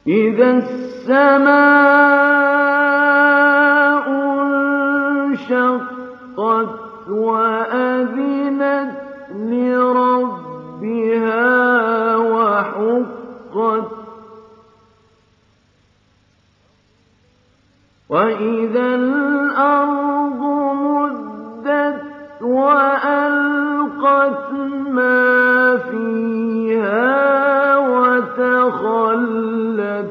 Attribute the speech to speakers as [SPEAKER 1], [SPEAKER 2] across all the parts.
[SPEAKER 1] إذا السماء انشقت وأذنت لربها وحقت وإذا الأرض مدت وألقت ما فيها وتخلت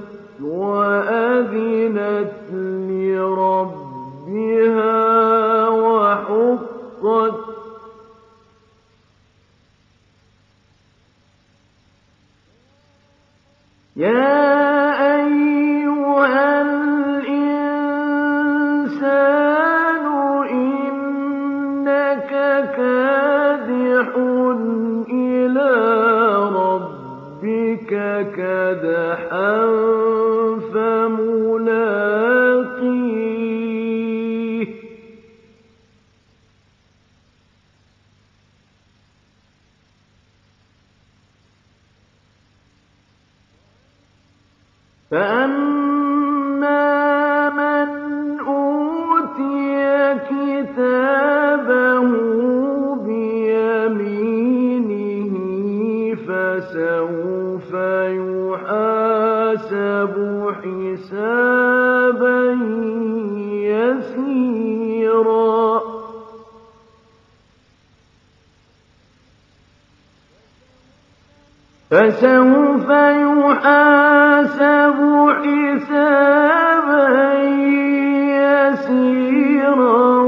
[SPEAKER 1] وأذنت لربها وحقت يا أيها الإنسان إنك كادح إلى ربك كدحا فملاقيه فأما من أوتي كتابه بيمينه فسوف يحاسب حسابا يسيرا فسوف يحاسب حسابا يسيرا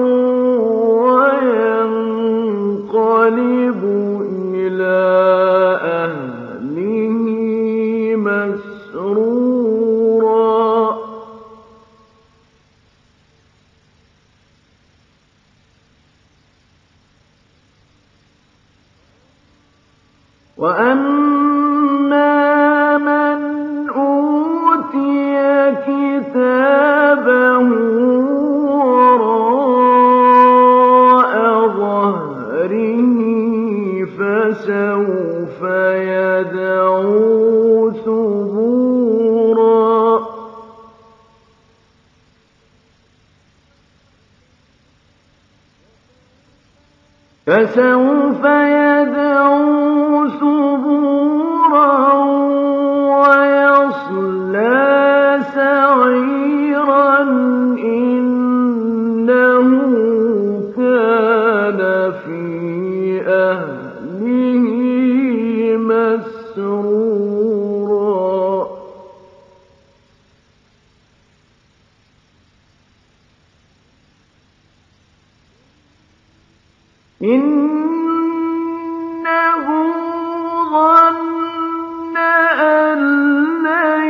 [SPEAKER 1] وينقلب إلى أهله مسرورا وأما من أوتي كتابه وراء ظهره فسوف يدعو ثبورا ويصلى سعيرا إنه كان في أهله مسرورا إنه ظن أن لن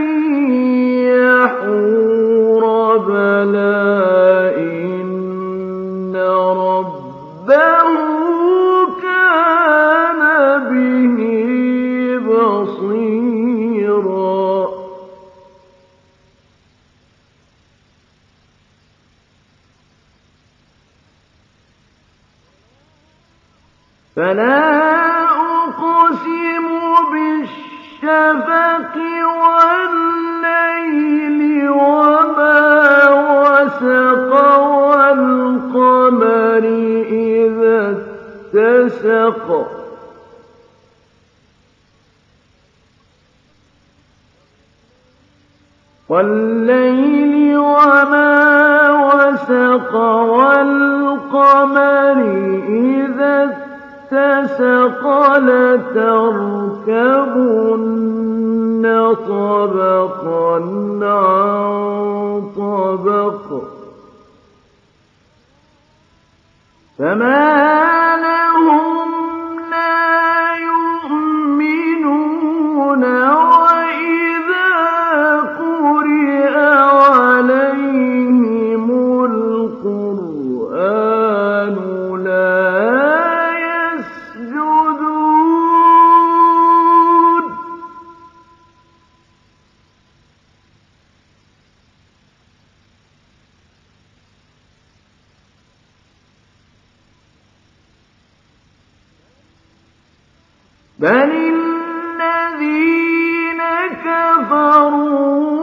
[SPEAKER 1] يحور بلى إن ربه كان به بصيرا فلا أقسم بالشفق والليل وما وسق والقمر إذا اتسق والليل وما وسق والقمر إذا اتسق لتركبن طبقا عن طبق فما لهم لا يؤمنون وإذا قرئ عليهم القرآن لا يسجدون بل الذين كفروا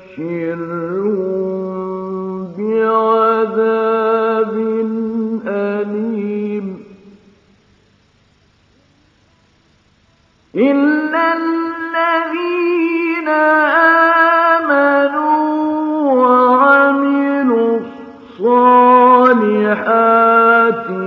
[SPEAKER 1] فبشرهم بعذاب أليم إلا الذين آمنوا وعملوا الصالحات